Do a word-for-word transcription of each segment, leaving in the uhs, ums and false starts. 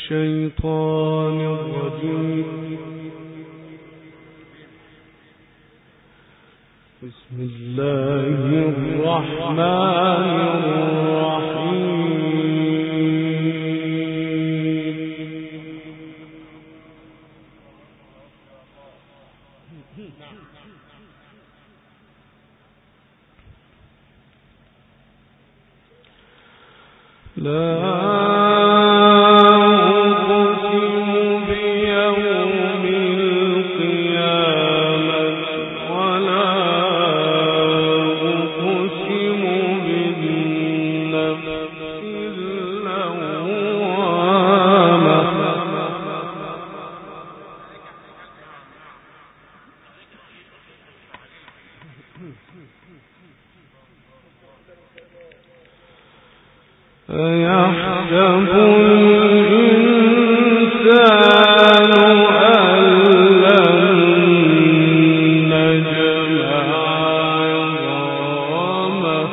الشيطان الرجيم. بسم الله الرحمن الرحيم. لا أيحسب الإنسان أن لن نجمع عظامه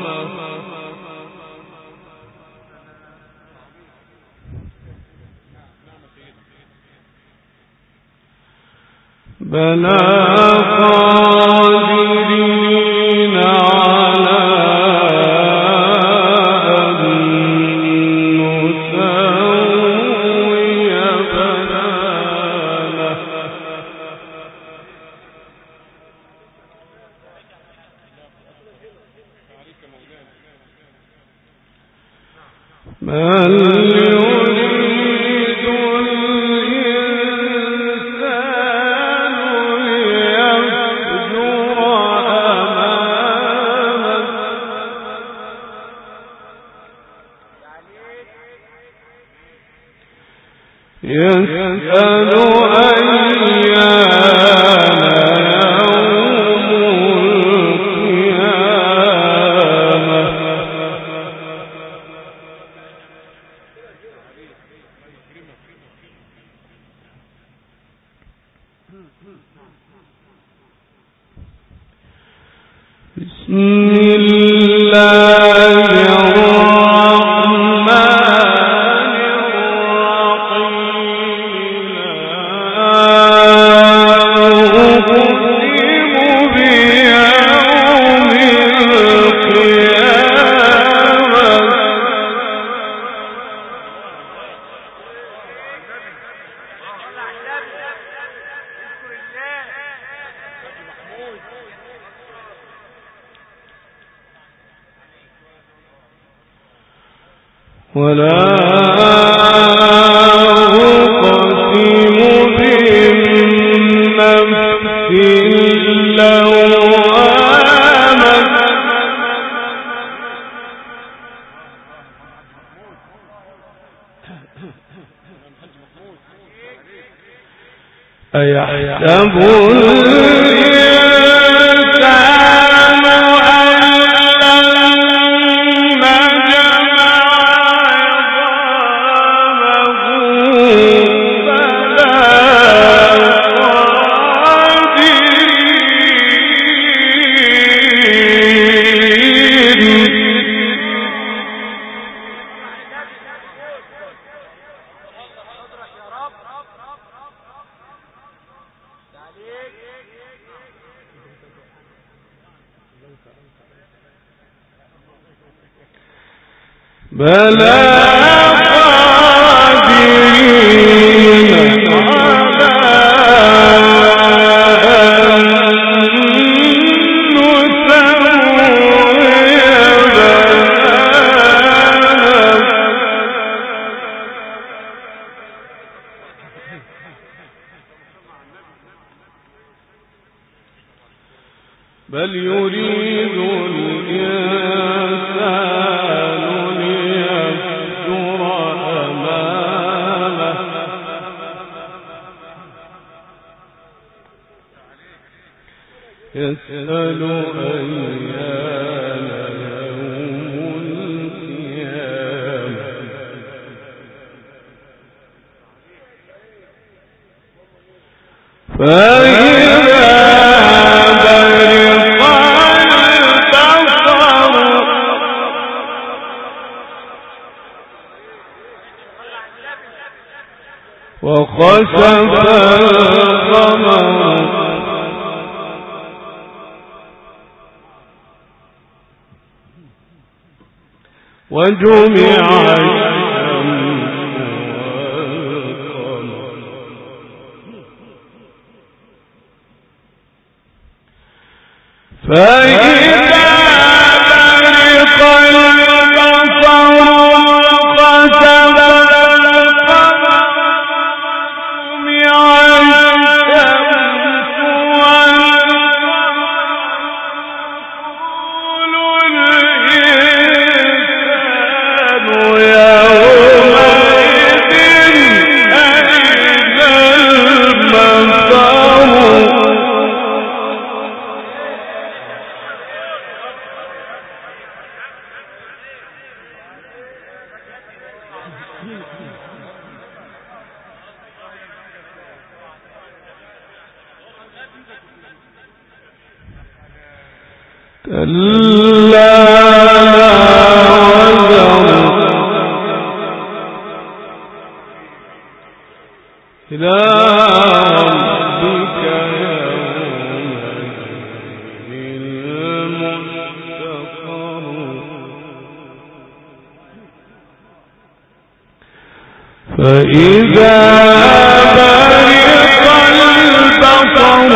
بلى قادرين على بل يريد الإنسان ليفجر أمامه يسأل بسم الله الرحمن الرحيم. أقسم بيوم القيامة ولا أقسم بالنفس اللوامة أيحسب بلى قادرين على أن نسوي بنانه بل يريد الإنسان ليفجر أمامه يسأل أيان يوم القيامة فإذا برق البصر وخسف القمر وجمع فإذا برق البصر وخسف القمر جمع الشمس والقمر الإنسان يومئذ أين المفر كلا وزر إلى ربك يومئذ المستقر فإذا برق البصر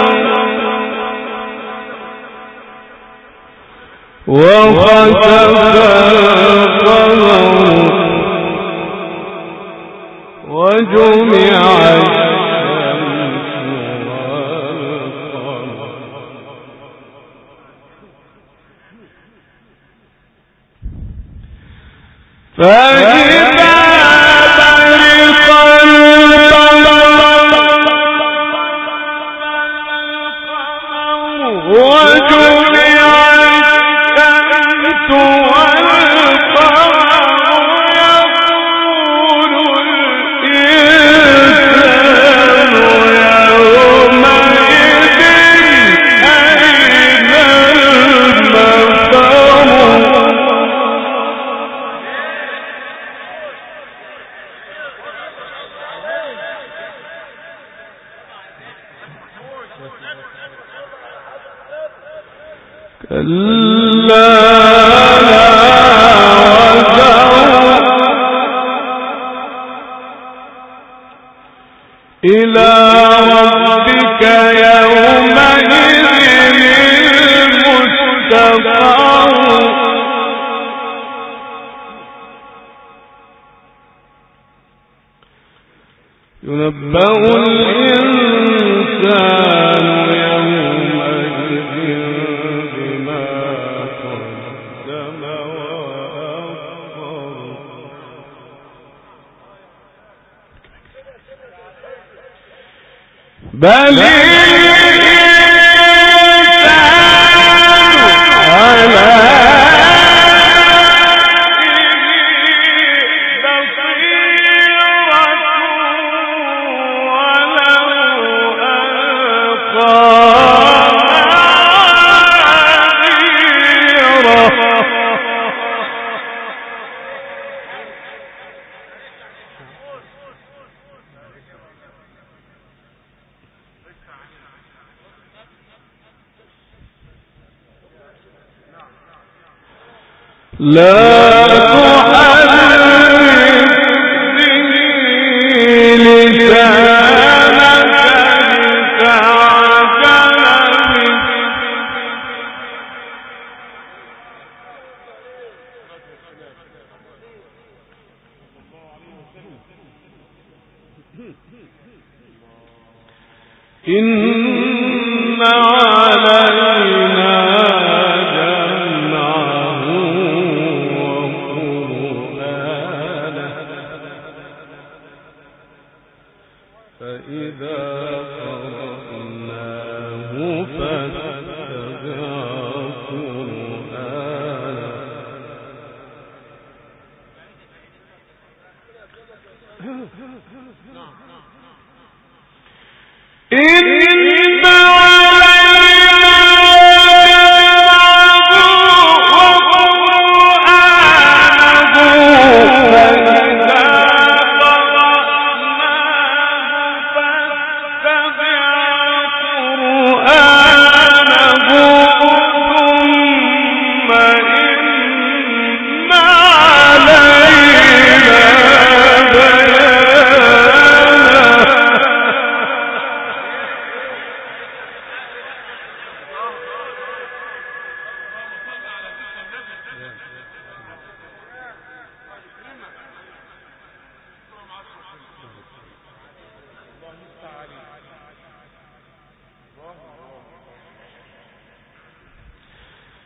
وخسف القمر وجمع الشمس والقمر فإذا برق البصر وجمع كلا لا وزر إلى ربك يومئذ المستقر ينبأ الإنسان يومئذ بما قدم وأخر بل لا تحرك به لسانك لتعجل به إن علينا فإذا قرأناه فاتبع قرآنه إن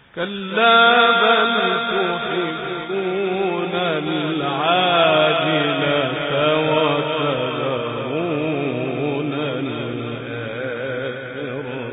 كلا بل تحبون العاجلة وتذرون الآخرة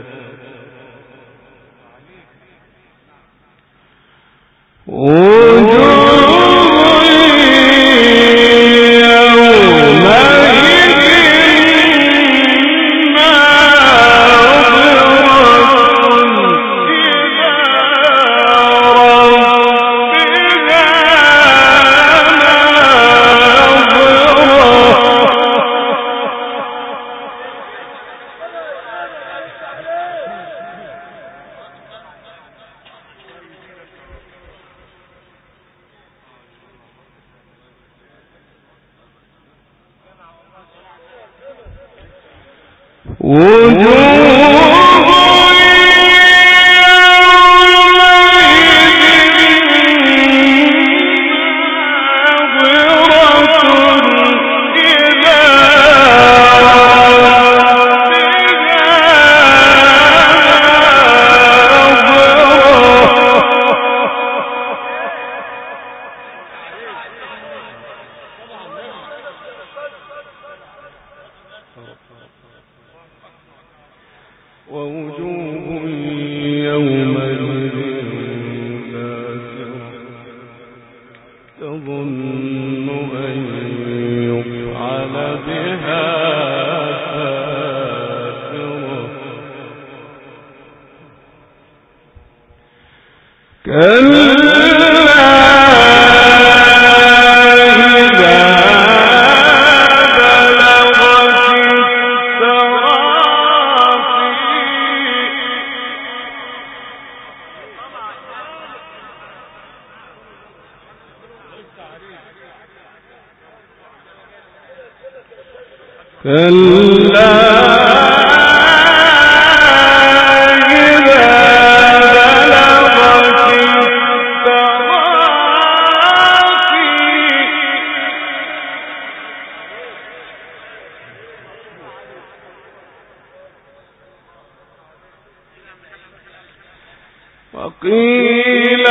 ووجوه يومئذ باسرة تظن أن يفعل بها فاقرة كلا كلا إذا بلغت التراقي وقيل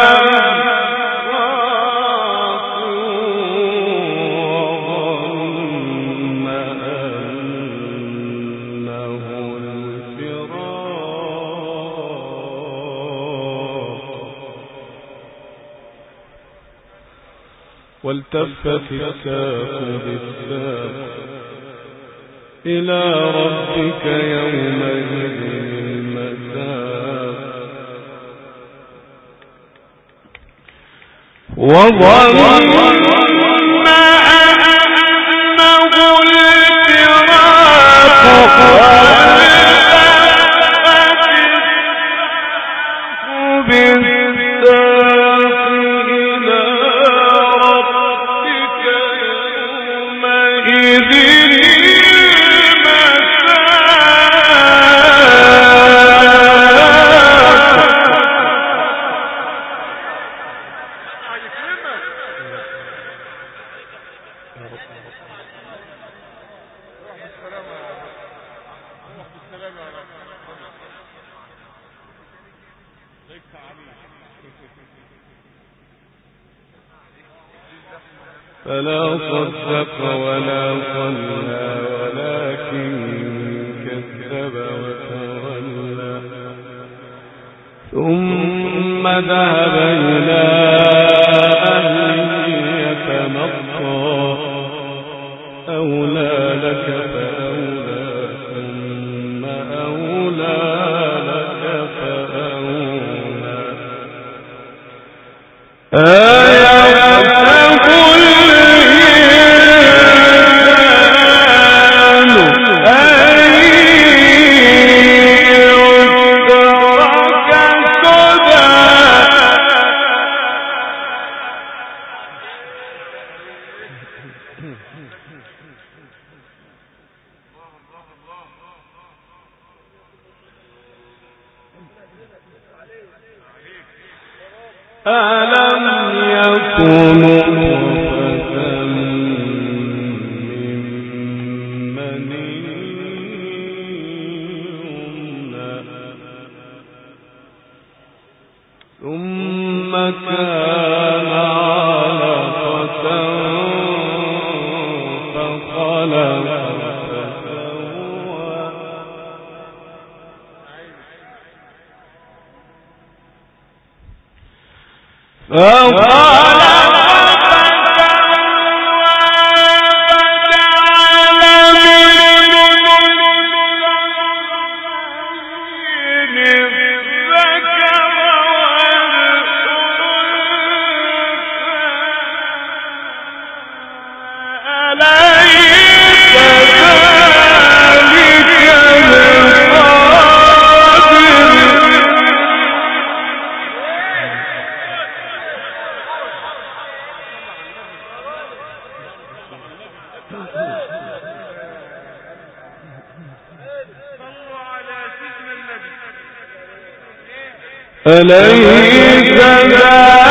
والتفت الساق بالساق إلى ربك يومئذ المساق وظن أنه الفراق فلا صدق ولا صلى ولكن كذب وتولى ثم ذهب إلى أهله يتمطى أولى لك فأولى ثم أولى لك فأولى ألم يكن نطفة من مني يمنى ثم كان علقة فخلق فخلق أليس ذلك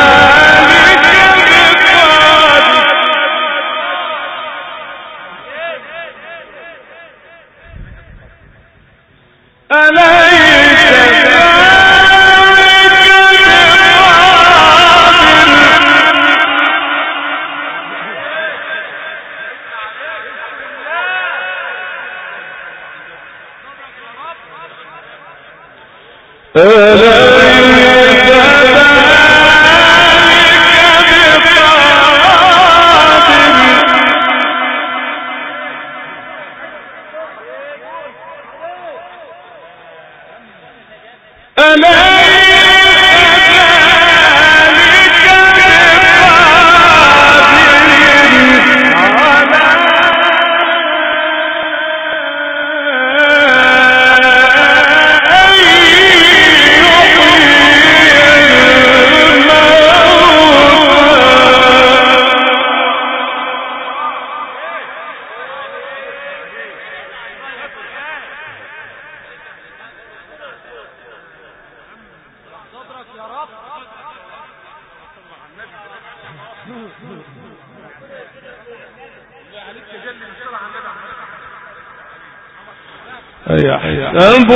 أيحسب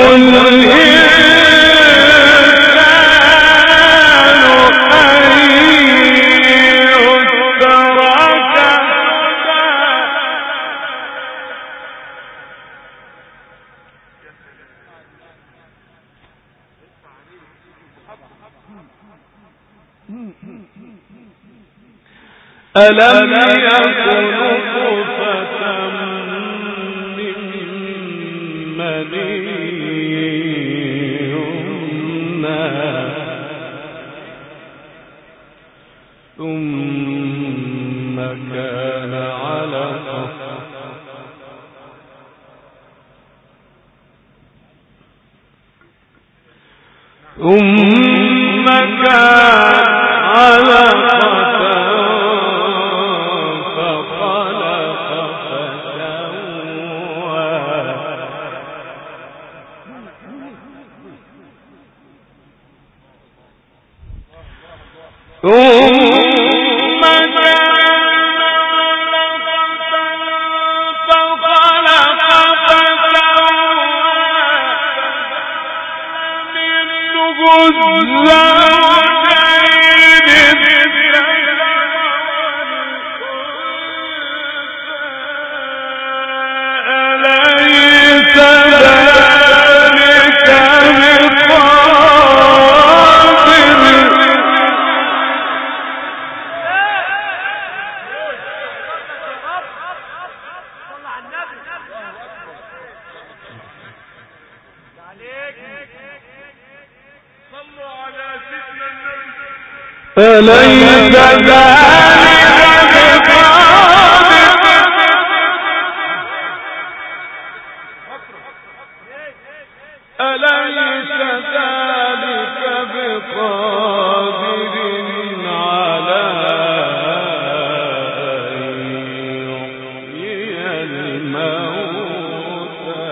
ألم يكن نطفة من مني يمنى ثم كان علقة ثم كان علقة ثم فخلق فسوى أليس ذلك بقادر أليس ذلك بقادر على أن يحيي الموتى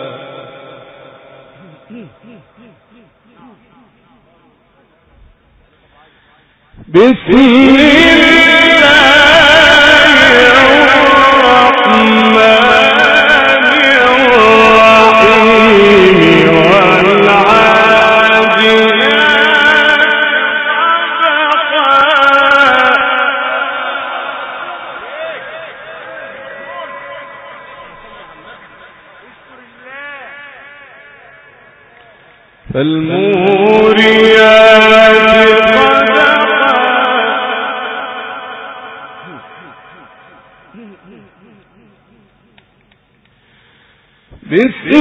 بسم الله الرحمن الرحيم والعاديات فالموريات قدحا بسم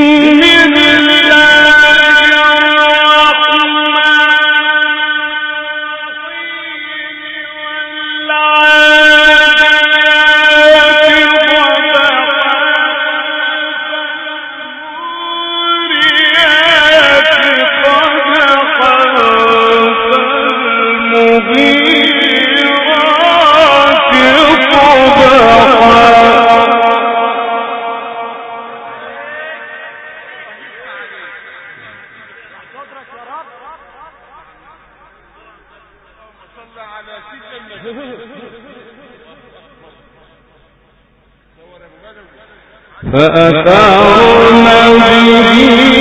فأثارن به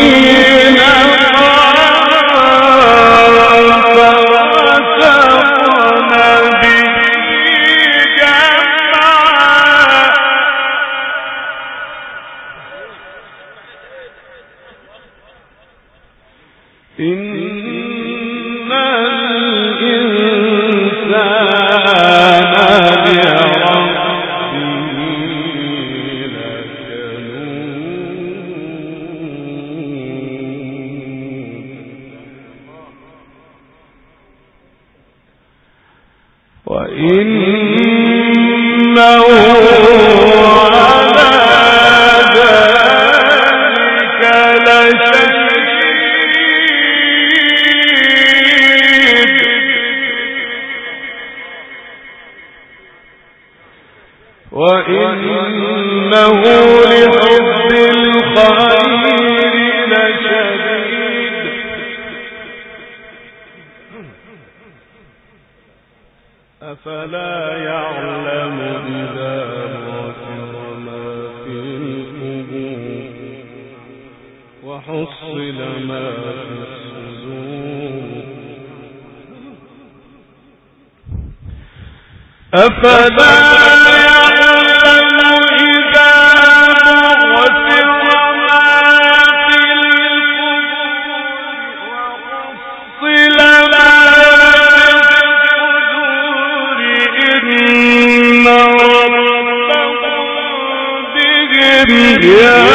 نقعا فوسطن به جمعا إن الإنسان وإنه على ذلك لشهيد وإنه لحب الخير لشديد أفلا يعلم إذا بعثر ما في القبور وحصل ما في الصدور أفلا يعلم إذا بعثر ما في القبور وحصل ما إن ربهم بهم